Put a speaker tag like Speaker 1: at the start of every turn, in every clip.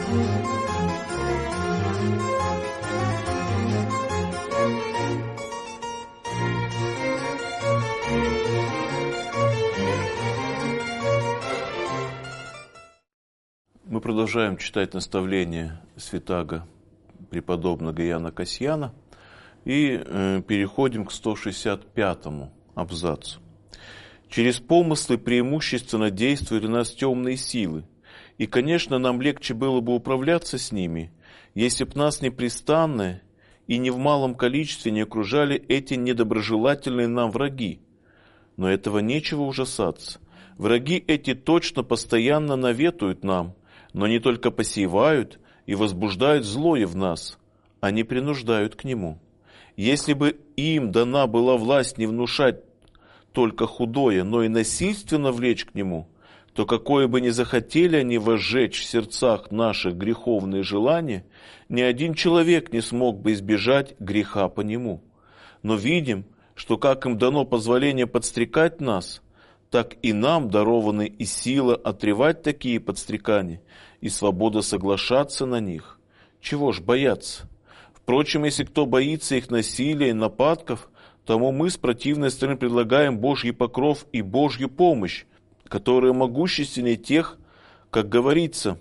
Speaker 1: Мы продолжаем читать наставления святаго преподобного Иоанна Кассияна и переходим к 165-му абзацу. Через помыслы преимущественно действуют у нас темные силы, и, конечно, нам легче было бы управляться с ними, если б нас непрестанно и не в малом количестве не окружали эти недоброжелательные нам враги. Но этого нечего ужасаться. Враги эти точно постоянно наветуют нам, но не только посеивают и возбуждают злое в нас, они принуждают к нему. Если бы им дана была власть не внушать только худое, но и насильственно влечь к нему, то какое бы ни захотели они возжечь в сердцах наших греховные желания, ни один человек не смог бы избежать греха по нему. Но видим, что как им дано позволение подстрекать нас, так и нам дарованы и сила отревать такие подстрекания, и свобода соглашаться на них. Чего ж бояться? Впрочем, если кто боится их насилия и нападков, тому мы с противной стороны предлагаем Божий покров и Божью помощь, которая могущественнее тех, как говорится,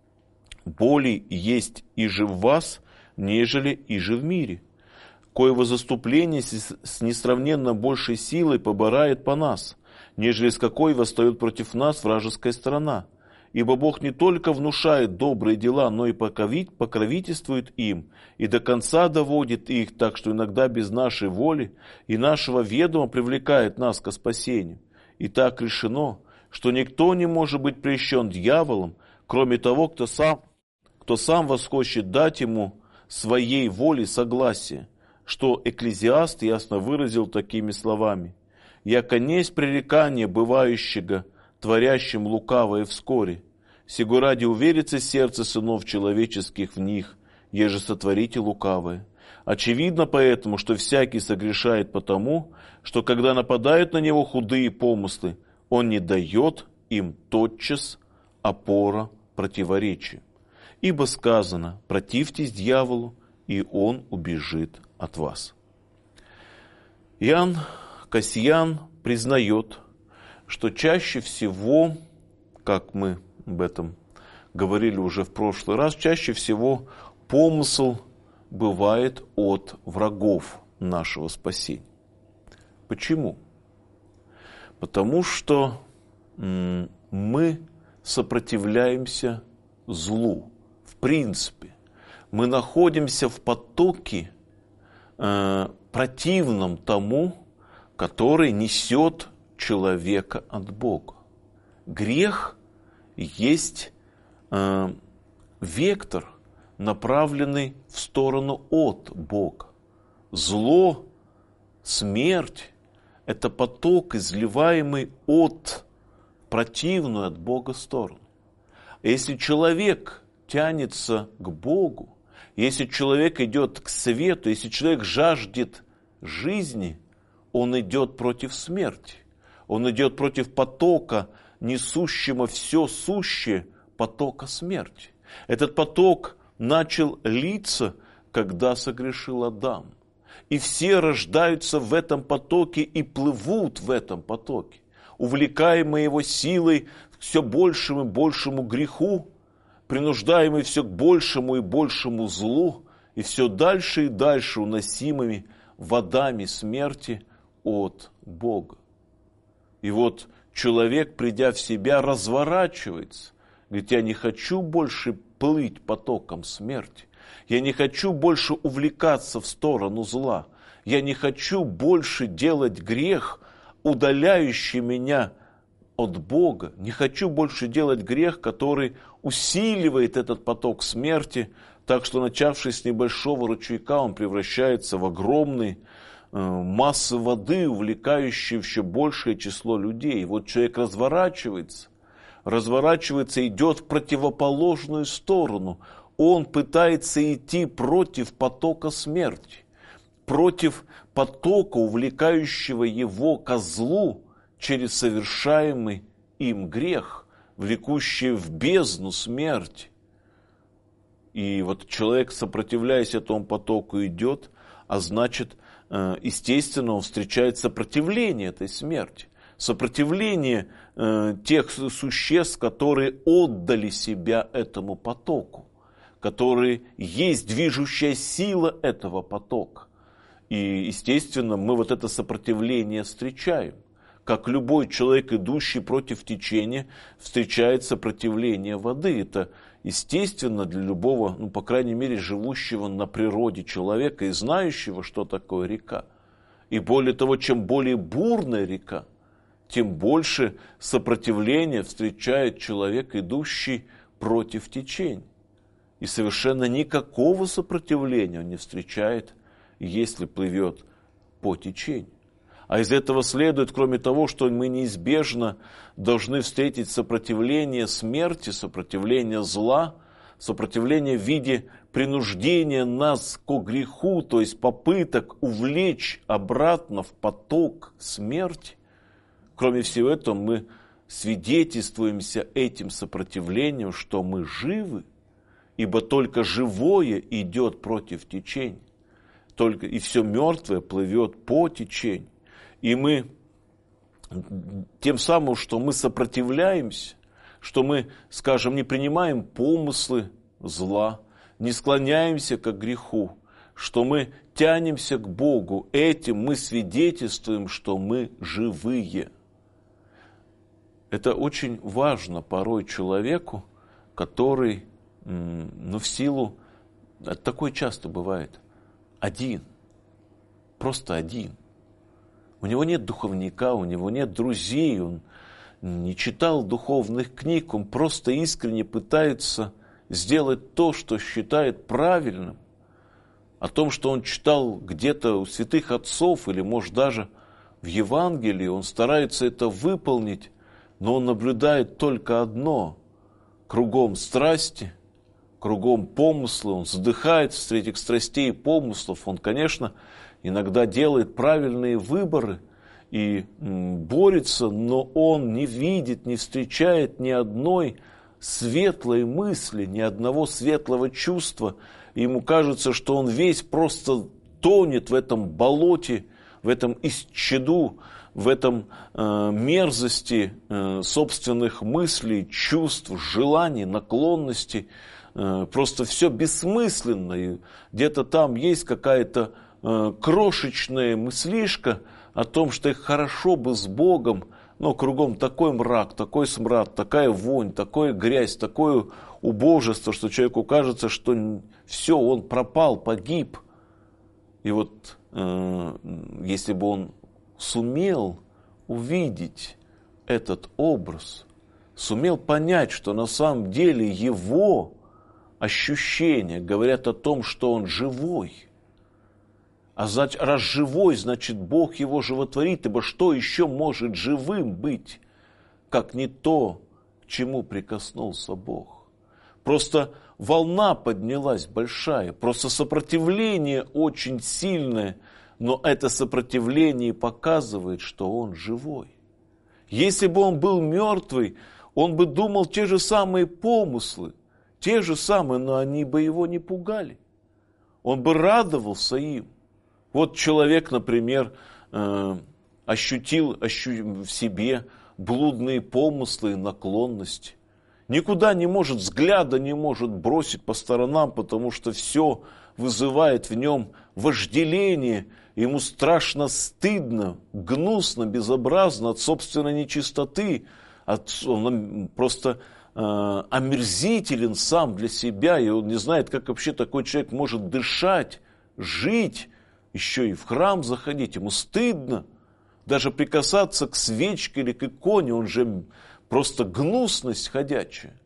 Speaker 1: более есть иже в вас, нежели иже в мире, коего заступление с несравненно большей силой поборает по нас, нежели с какой восстает против нас вражеская сторона. Ибо Бог не только внушает добрые дела, но и покровительствует им, и до конца доводит их, так что иногда без нашей воли и нашего ведома привлекает нас ко спасению. И так решено, что никто не может быть прельщен дьяволом, кроме того, кто сам восхочет дать ему своей воле согласие, что Экклезиаст ясно выразил такими словами: «Яко несть пререкание бывающего, творящим лукавое вскоре, сего ради уверится сердце сынов человеческих в них, еже сотворите лукавое». Очевидно поэтому, что всякий согрешает потому, что когда нападают на него худые помыслы, он не дает им тотчас опора противоречия. Ибо сказано: «Противьтесь дьяволу, и он убежит от вас». Иоанн Кассиян признает, что чаще всего, как мы об этом говорили уже в прошлый раз, чаще всего помысл бывает от врагов нашего спасения. Почему? Потому что мы сопротивляемся злу. В принципе, мы находимся в потоке противном тому, который несет человека от Бога. Грех есть вектор, направленный в сторону от Бога. Зло, смерть – это поток, изливаемый от противную от Бога сторону. Если человек тянется к Богу, если человек идет к свету, если человек жаждет жизни, он идет против смерти. Он идет против потока, несущего все сущее, потока смерти. Этот поток начал литься, когда согрешил Адам. И все рождаются в этом потоке и плывут в этом потоке, увлекаемые его силой к все большему и большему греху, принуждаемые все к большему и большему злу, и все дальше и дальше уносимыми водами смерти от Бога. И вот человек, придя в себя, разворачивается. Говорит: я не хочу больше плыть потоком смерти. Я не хочу больше увлекаться в сторону зла. Я не хочу больше делать грех, удаляющий меня от Бога. Не хочу больше делать грех, который усиливает этот поток смерти, так что, начавшись с небольшого ручейка, он превращается в огромный массы воды, увлекающие еще большее число людей. И вот человек разворачивается, идет в противоположную сторону. Он пытается идти против потока смерти, против потока, увлекающего его ко злу через совершаемый им грех, влекущий в бездну смерти. И вот человек, сопротивляясь этому потоку, идет, а значит, естественно, он встречает сопротивление этой смерти. Сопротивление тех существ, которые отдали себя этому потоку, которые есть движущая сила этого потока. И, естественно, мы вот это сопротивление встречаем. Как любой человек, идущий против течения, встречает сопротивление воды. Это естественно для любого, по крайней мере, живущего на природе человека и знающего, что такое река. И более того, чем более бурная река, тем больше сопротивления встречает человек, идущий против течения. И совершенно никакого сопротивления он не встречает, если плывет по течению. А из этого следует, кроме того, что мы неизбежно должны встретить сопротивление смерти, сопротивление зла, сопротивление в виде принуждения нас к греху, то есть попыток увлечь обратно в поток смерти. Кроме всего этого, мы свидетельствуемся этим сопротивлением, что мы живы, ибо только живое идет против течения, и все мертвое плывет по течению. И мы тем самым, что мы сопротивляемся, что мы, скажем, не принимаем помыслы зла, не склоняемся к греху, что мы тянемся к Богу, этим мы свидетельствуем, что мы живые. Это очень важно порой человеку, который, в силу, такое часто бывает, один, просто один. У него нет духовника, у него нет друзей, он не читал духовных книг, он просто искренне пытается сделать то, что считает правильным. О том, что он читал где-то у святых отцов или, может, даже в Евангелии, он старается это выполнить, но он наблюдает только одно. Кругом страсти, кругом помыслы, он вздыхает среди этих страстей и помыслов. Он, конечно, иногда делает правильные выборы и борется, но он не видит, не встречает ни одной светлой мысли, ни одного светлого чувства. И ему кажется, что он весь просто тонет в этом болоте, в этом исчаду, в этом мерзости собственных мыслей, чувств, желаний, наклонностей. Просто все бессмысленно. И где-то там есть какая-то крошечная мыслишка о том, что их хорошо бы с Богом, но кругом такой мрак, такой смрад, такая вонь, такая грязь, такое убожество, что человеку кажется, что все, он пропал, погиб. И вот если бы он сумел увидеть этот образ, сумел понять, что на самом деле его ощущения говорят о том, что он живой. А значит, раз живой, значит, Бог его животворит, ибо что еще может живым быть, как не то, к чему прикоснулся Бог? Просто волна поднялась большая, просто сопротивление очень сильное, но это сопротивление показывает, что он живой. Если бы он был мертвый, он бы думал те же самые помыслы, те же самые, но они бы его не пугали. Он бы радовался им. Вот человек, например, ощутил в себе блудные помыслы и наклонности. Никуда не может, взгляда не может бросить по сторонам, потому что все вызывает в нем вожделение. Ему страшно стыдно, гнусно, безобразно от собственной нечистоты. Он просто омерзителен сам для себя, и он не знает, как вообще такой человек может дышать, жить, еще и в храм заходить. Ему стыдно даже прикасаться к свечке или к иконе, он же просто гнусность ходячая.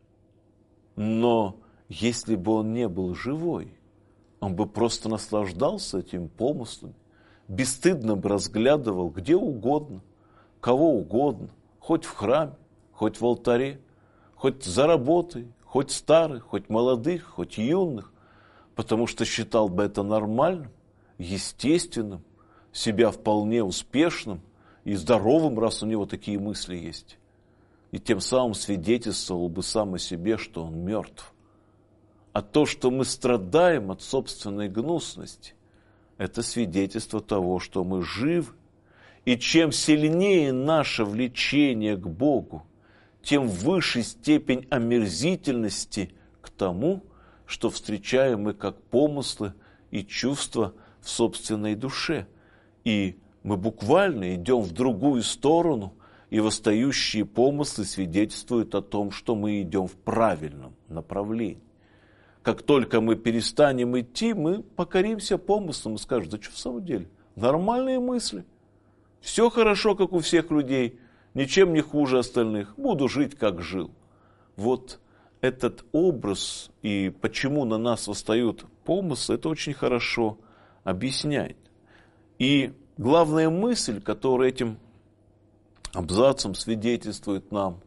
Speaker 1: Но если бы он не был живой, он бы просто наслаждался этими помыслами, бесстыдно бы разглядывал где угодно, кого угодно, хоть в храме, хоть в алтаре, хоть за работой, хоть старых, хоть молодых, хоть юных, потому что считал бы это нормальным, естественным, себя вполне успешным и здоровым, раз у него такие мысли есть. И тем самым свидетельствовал бы сам о себе, что он мертв. А то, что мы страдаем от собственной гнусности, это свидетельство того, что мы живы. И чем сильнее наше влечение к Богу, тем выше степень омерзительности к тому, что встречаем мы как помыслы и чувства в собственной душе. И мы буквально идем в другую сторону, и восстающие помыслы свидетельствуют о том, что мы идем в правильном направлении. Как только мы перестанем идти, мы покоримся помыслам и скажем: да что в самом деле, нормальные мысли, все хорошо, как у всех людей, ничем не хуже остальных, буду жить, как жил. Вот этот образ и почему на нас восстают помыслы, это очень хорошо объясняет. И главная мысль, которая этим абзацем свидетельствует нам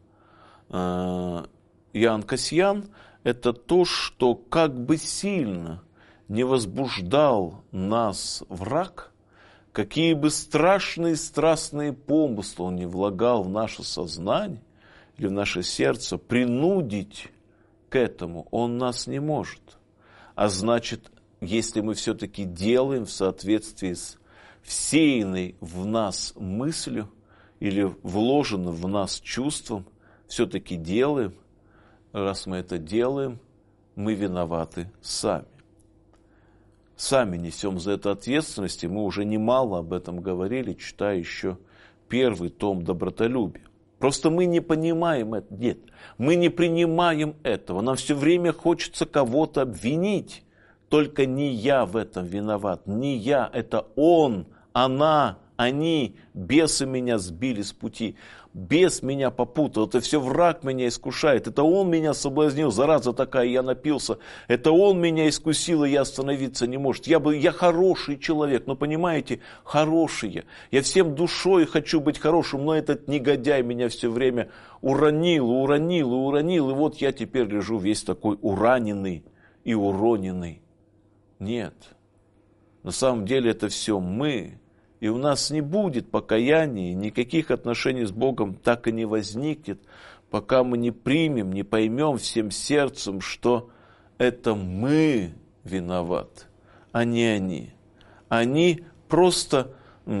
Speaker 1: Иоанн Кассиан, это то, что как бы сильно не возбуждал нас враг, какие бы страшные страстные помыслы он не влагал в наше сознание или в наше сердце, принудить к этому он нас не может. А значит, если мы все-таки делаем в соответствии с всеянной в нас мыслью или вложенным в нас чувством, все-таки делаем, раз мы это делаем, мы виноваты сами. Сами несем за это ответственность, и мы уже немало об этом говорили, читая еще первый том «Добротолюбие». Просто мы не понимаем это. Нет, мы не принимаем этого. Нам все время хочется кого-то обвинить. Только не я в этом виноват, не я, это он, она, они, бесы меня сбили с пути, бес меня попутал, это все враг меня искушает, это он меня соблазнил, зараза такая, я напился, это он меня искусил, и я остановиться не может. Я хороший человек, но понимаете, хороший я всем душой хочу быть хорошим, но этот негодяй меня все время уронил, и вот я теперь лежу весь такой ураненный и уроненный. Нет, на самом деле это все мы. И у нас не будет покаяния, никаких отношений с Богом так и не возникнет, пока мы не примем, не поймем всем сердцем, что это мы виноваты, а не они. Они просто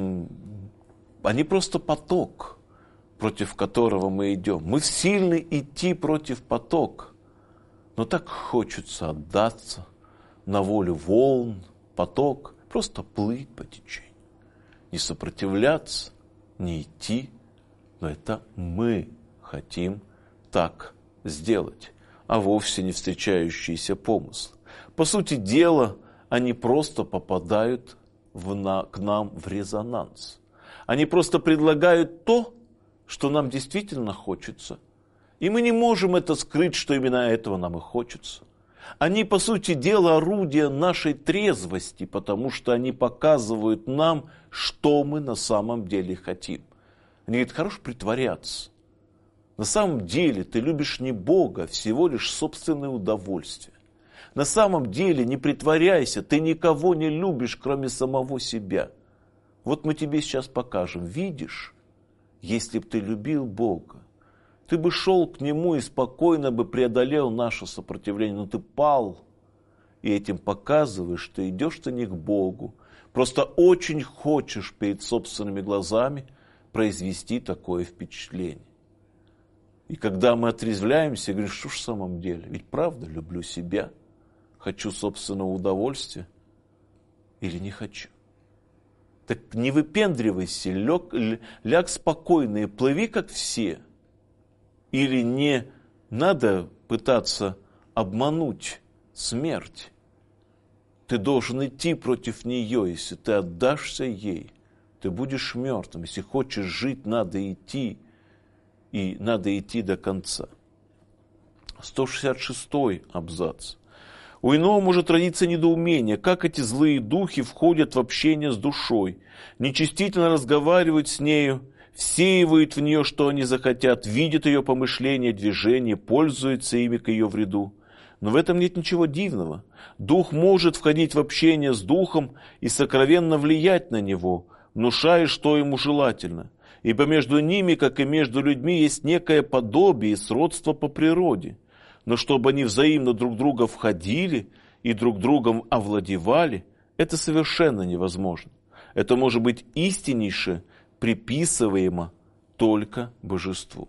Speaker 1: поток, против которого мы идем. Мы сильны идти против потока, но так хочется отдаться на волю волн, поток, просто плыть по течению. Не сопротивляться, не идти, но это мы хотим так сделать, а вовсе не встречающиеся помыслы. По сути дела, они просто попадают к нам в резонанс. Они просто предлагают то, что нам действительно хочется. И мы не можем это скрыть, что именно этого нам и хочется. Они, по сути дела, орудия нашей трезвости, потому что они показывают нам, что мы на самом деле хотим. Они говорят: хорош притворяться. На самом деле ты любишь не Бога, а всего лишь собственное удовольствие. На самом деле не притворяйся, ты никого не любишь, кроме самого себя. Вот мы тебе сейчас покажем. Видишь, если бы ты любил Бога, ты бы шел к Нему и спокойно бы преодолел наше сопротивление, но ты пал, и этим показываешь, что идешь ты не к Богу, просто очень хочешь перед собственными глазами произвести такое впечатление. И когда мы отрезвляемся, говорим: что ж в самом деле, ведь правда люблю себя, хочу собственного удовольствия или не хочу. Так не выпендривайся, ляг спокойно и плыви, как все. Или не надо пытаться обмануть смерть. Ты должен идти против нее. Если ты отдашься ей, ты будешь мертвым. Если хочешь жить, надо идти. И надо идти до конца. 166-й абзац. У иного может родиться недоумение, как эти злые духи входят в общение с душой, нечестительно разговаривают с нею, всеивают в нее, что они захотят, видят ее помышления, движения, пользуются ими к ее вреду. Но в этом нет ничего дивного. Дух может входить в общение с духом и сокровенно влиять на него, внушая, что ему желательно. Ибо между ними, как и между людьми, есть некое подобие и сродство по природе. но чтобы они взаимно друг друга входили и друг другом овладевали, это совершенно невозможно. Это может быть истиннейше приписываемо только божеству.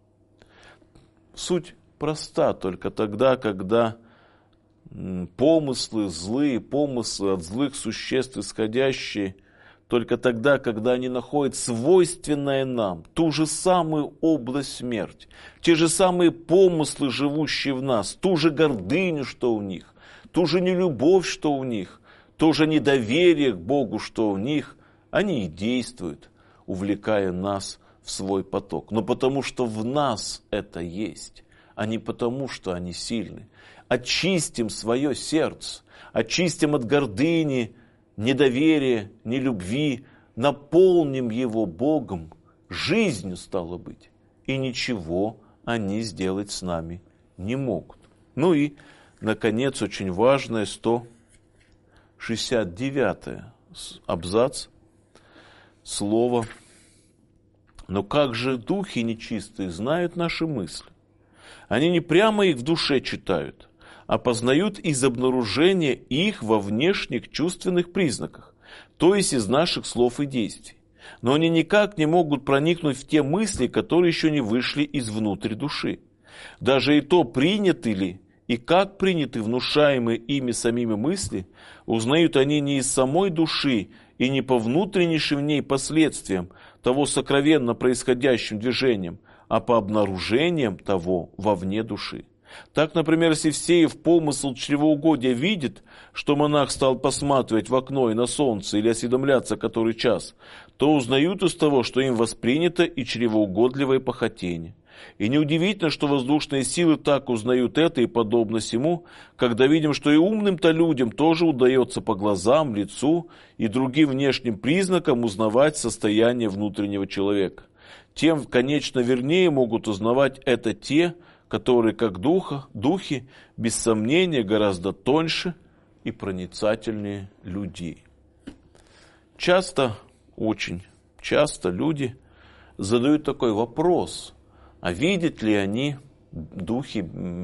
Speaker 1: Суть проста только тогда, когда помыслы, злые помыслы от злых существ исходящие, только тогда, когда они находят свойственное нам, ту же самую область смерти, те же самые помыслы, живущие в нас, ту же гордыню, что у них, ту же нелюбовь, что у них, то же недоверие к Богу, что у них, они и действуют, увлекая нас в свой поток. Но потому что в нас это есть, а не потому, что они сильны. Очистим свое сердце, очистим от гордыни, недоверия, нелюбви, наполним его Богом, жизнью стало быть, и ничего они сделать с нами не могут. Ну и, наконец, очень важное 169 абзац, слово: «Но как же духи нечистые знают наши мысли? Они не прямо их в душе читают, а познают из обнаружения их во внешних чувственных признаках, то есть из наших слов и действий. Но они никак не могут проникнуть в те мысли, которые еще не вышли из внутрь души. Даже и то, приняты ли и как приняты внушаемые ими самими мысли, узнают они не из самой души и не по внутреннейшим в ней последствиям того сокровенно происходящим движением, а по обнаружениям того вовне души. Так, например, если Евсеев помысл чревоугодия видит, что монах стал посматривать в окно и на солнце или осведомляться, который час, то узнают из того, что им воспринято и чревоугодливое похотение. И неудивительно, что воздушные силы так узнают это и подобно сему, когда видим, что и умным-то людям тоже удается по глазам, лицу и другим внешним признакам узнавать состояние внутреннего человека. Тем, конечно, вернее могут узнавать это те, которые, как духи, без сомнения, гораздо тоньше и проницательнее людей». Часто, очень часто люди задают такой вопрос: а видят ли они, духи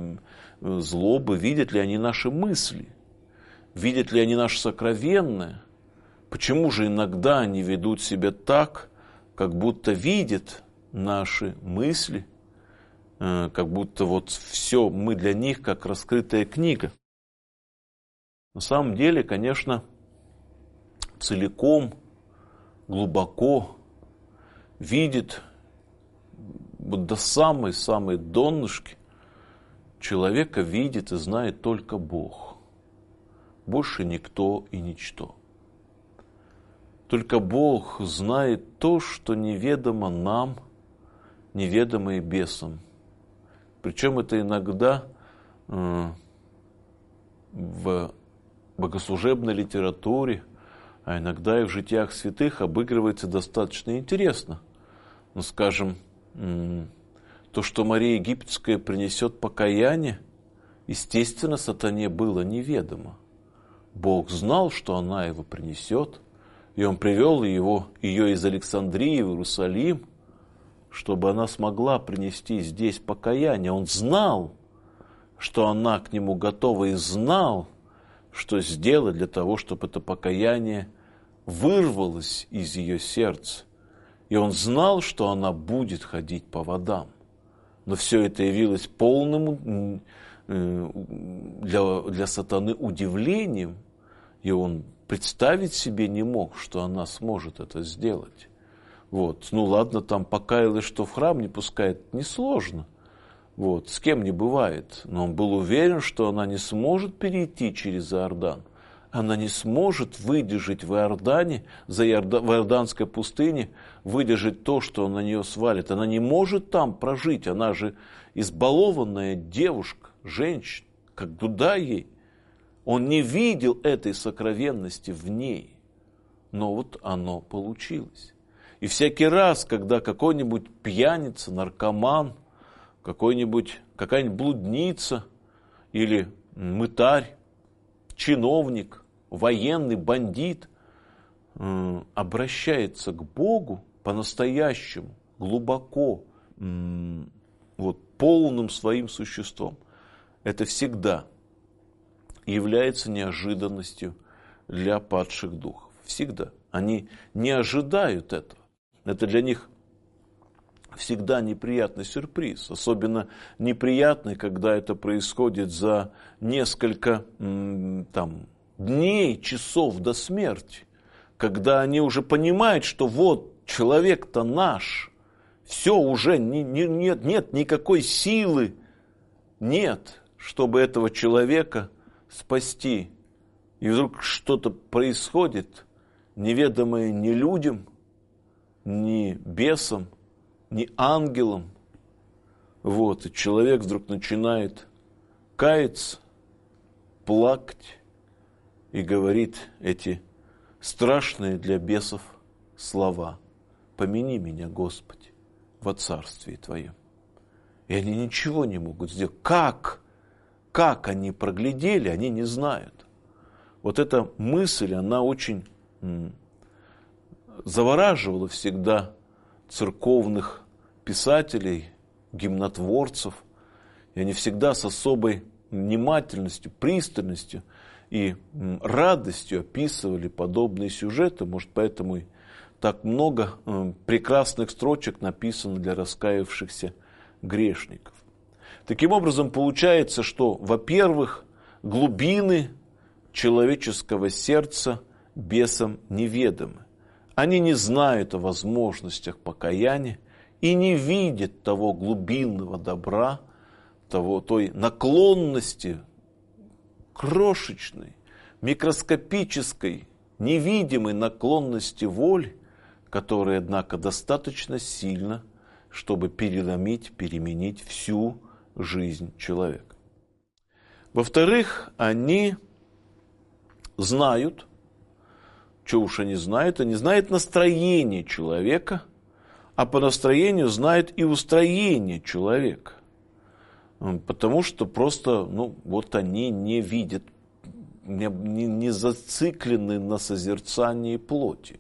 Speaker 1: злобы, видят ли они наши мысли? Видят ли они наше сокровенное? Почему же иногда они ведут себя так, как будто видят наши мысли, как будто вот все мы для них как раскрытая книга? На самом деле, конечно, целиком, глубоко видит вот до самой донышки человека видит и знает только Бог. Больше никто и ничто. Только Бог знает то, что неведомо нам, неведомо и бесам. Причем это иногда в богослужебной литературе, а иногда и в житиях святых обыгрывается достаточно интересно. Ну, скажем, то, что Мария Египетская принесет покаяние, естественно, сатане было неведомо. Бог знал, что она его принесет, и он привел ее из Александрии в Иерусалим, чтобы она смогла принести здесь покаяние. Он знал, что она к нему готова, и знал, что сделать для того, чтобы это покаяние вырвалось из ее сердца. И он знал, что она будет ходить по водам. Но все это явилось полным для сатаны удивлением, и он представить себе не мог, что она сможет это сделать. Вот. Ну ладно, там покаялась, что в храм не пускает, несложно. Вот. С кем не бывает. Но он был уверен, что она не сможет перейти через Иордан. Она не сможет выдержать в Иордане, в Иорданской пустыне, выдержать то, что на нее свалит. Она не может там прожить. Она же избалованная девушка, женщина. Как туда ей? Он не видел этой сокровенности в ней. Но вот оно получилось. И всякий раз, когда какой-нибудь пьяница, наркоман, какая-нибудь блудница или мытарь, чиновник, военный, бандит обращается к Богу по-настоящему, глубоко, вот, полным своим существом, это всегда является неожиданностью для падших духов. Всегда. Они не ожидают этого. Это для них всегда неприятный сюрприз. Особенно неприятный, когда это происходит за несколько дней, часов до смерти. Когда они уже понимают, что вот человек-то наш, все уже нет никакой силы, нет, чтобы этого человека спасти. И вдруг что-то происходит, неведомое ни людям, ни бесам, ни ангелам. Вот, и человек вдруг начинает каяться, плакать и говорит эти страшные для бесов слова: «Помяни меня, Господи, во Царствии Твоем». И они ничего не могут сделать. Как они проглядели, они не знают. Вот эта мысль, она очень завораживала всегда церковных писателей, гимнотворцев. И они всегда с особой внимательностью, пристальностью и радостью описывали подобные сюжеты. Может, поэтому и так много прекрасных строчек написано для раскаявшихся грешников. Таким образом, получается, что, во-первых, глубины человеческого сердца бесам неведомы. Они не знают о возможностях покаяния и не видят того глубинного добра, той наклонности, крошечной, микроскопической, невидимой наклонности воли, которая, однако, достаточно сильна, чтобы переменить всю жизнь человека. Во-вторых, они знают, что уж они знают настроение человека, а по настроению знают и устроение человека. Потому что просто, они не видят, не зациклены на созерцании плоти.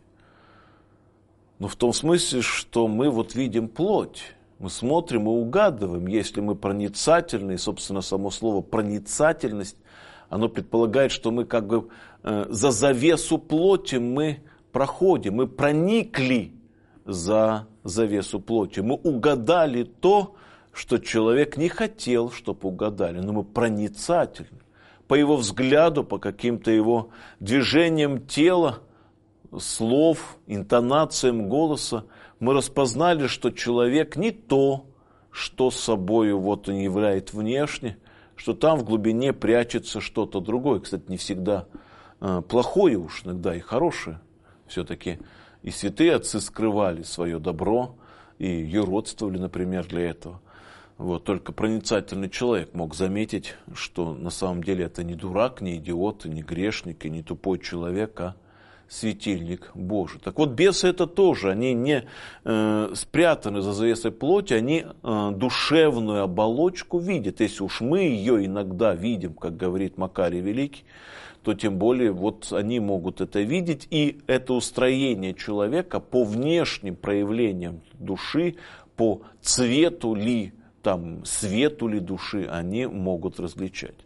Speaker 1: Но в том смысле, что мы видим плоть. Мы смотрим и угадываем, если мы проницательны, и, собственно, само слово проницательность, оно предполагает, что мы за завесу плоти мы проходим, мы проникли за завесу плоти, мы угадали то, что человек не хотел, чтобы угадали, но мы проницательны. По его взгляду, по каким-то его движениям тела, слов, интонациям голоса, мы распознали, что человек не то, что собою он являет внешне, что там в глубине прячется что-то другое. Кстати, не всегда плохое уж, иногда и хорошее. Все-таки и святые отцы скрывали свое добро, и юродствовали, например, для этого. Только проницательный человек мог заметить, что на самом деле это не дурак, не идиот, не грешник, и не тупой человек, а светильник Божий. Так вот, бесы это тоже, они не спрятаны за завесой плоти, они душевную оболочку видят. Если уж мы ее иногда видим, как говорит Макарий Великий, то тем более они могут это видеть, и это устроение человека по внешним проявлениям души, по цвету ли, свету ли души, они могут различать.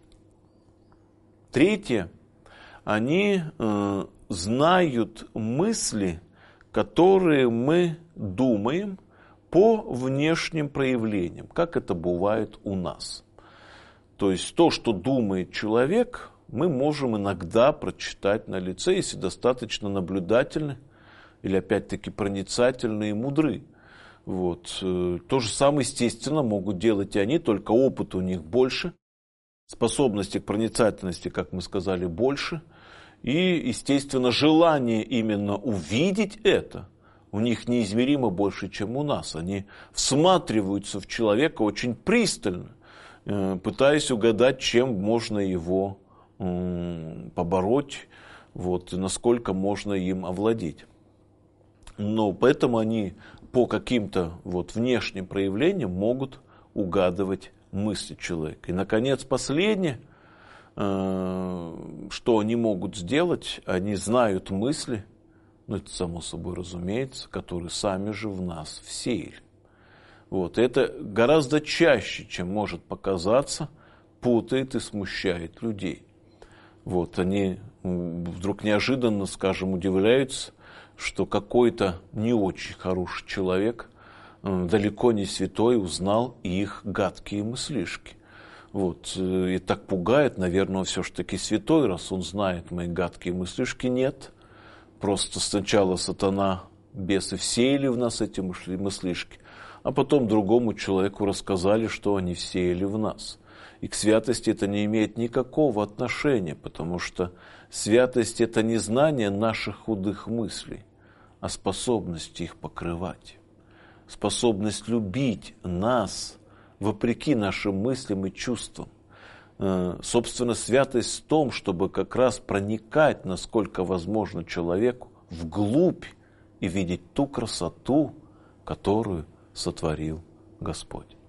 Speaker 1: Третье, они знают мысли, которые мы думаем по внешним проявлениям, как это бывает у нас. То есть то, что думает человек, мы можем иногда прочитать на лице, если достаточно наблюдательны или опять-таки проницательны и мудры. То же самое, естественно, могут делать и они, только опыт у них больше, способности к проницательности, как мы сказали, больше. И, естественно, желание именно увидеть это у них неизмеримо больше, чем у нас. Они всматриваются в человека очень пристально, пытаясь угадать, чем можно его побороть, и насколько можно им овладеть. Но поэтому они по каким-то внешним проявлениям могут угадывать мысли человека. И, наконец, последнее, что они могут сделать, они знают мысли, это само собой разумеется, которые сами же в нас всеяли. Это гораздо чаще, чем может показаться, путает и смущает людей. Вот, они вдруг неожиданно, скажем, удивляются, что какой-то не очень хороший человек, далеко не святой, узнал их гадкие мыслишки. Вот, и так пугает, наверное, он все-таки святой, раз он знает мои гадкие мыслишки. Нет, просто сначала сатана, бесы всеяли в нас эти мыслишки, а потом другому человеку рассказали, что они всеяли в нас. И к святости это не имеет никакого отношения, потому что святость – это не знание наших худых мыслей, а способность их покрывать, способность любить нас вопреки нашим мыслям и чувствам. Собственно, святость в том, чтобы как раз проникать, насколько возможно человеку, вглубь и видеть ту красоту, которую сотворил Господь.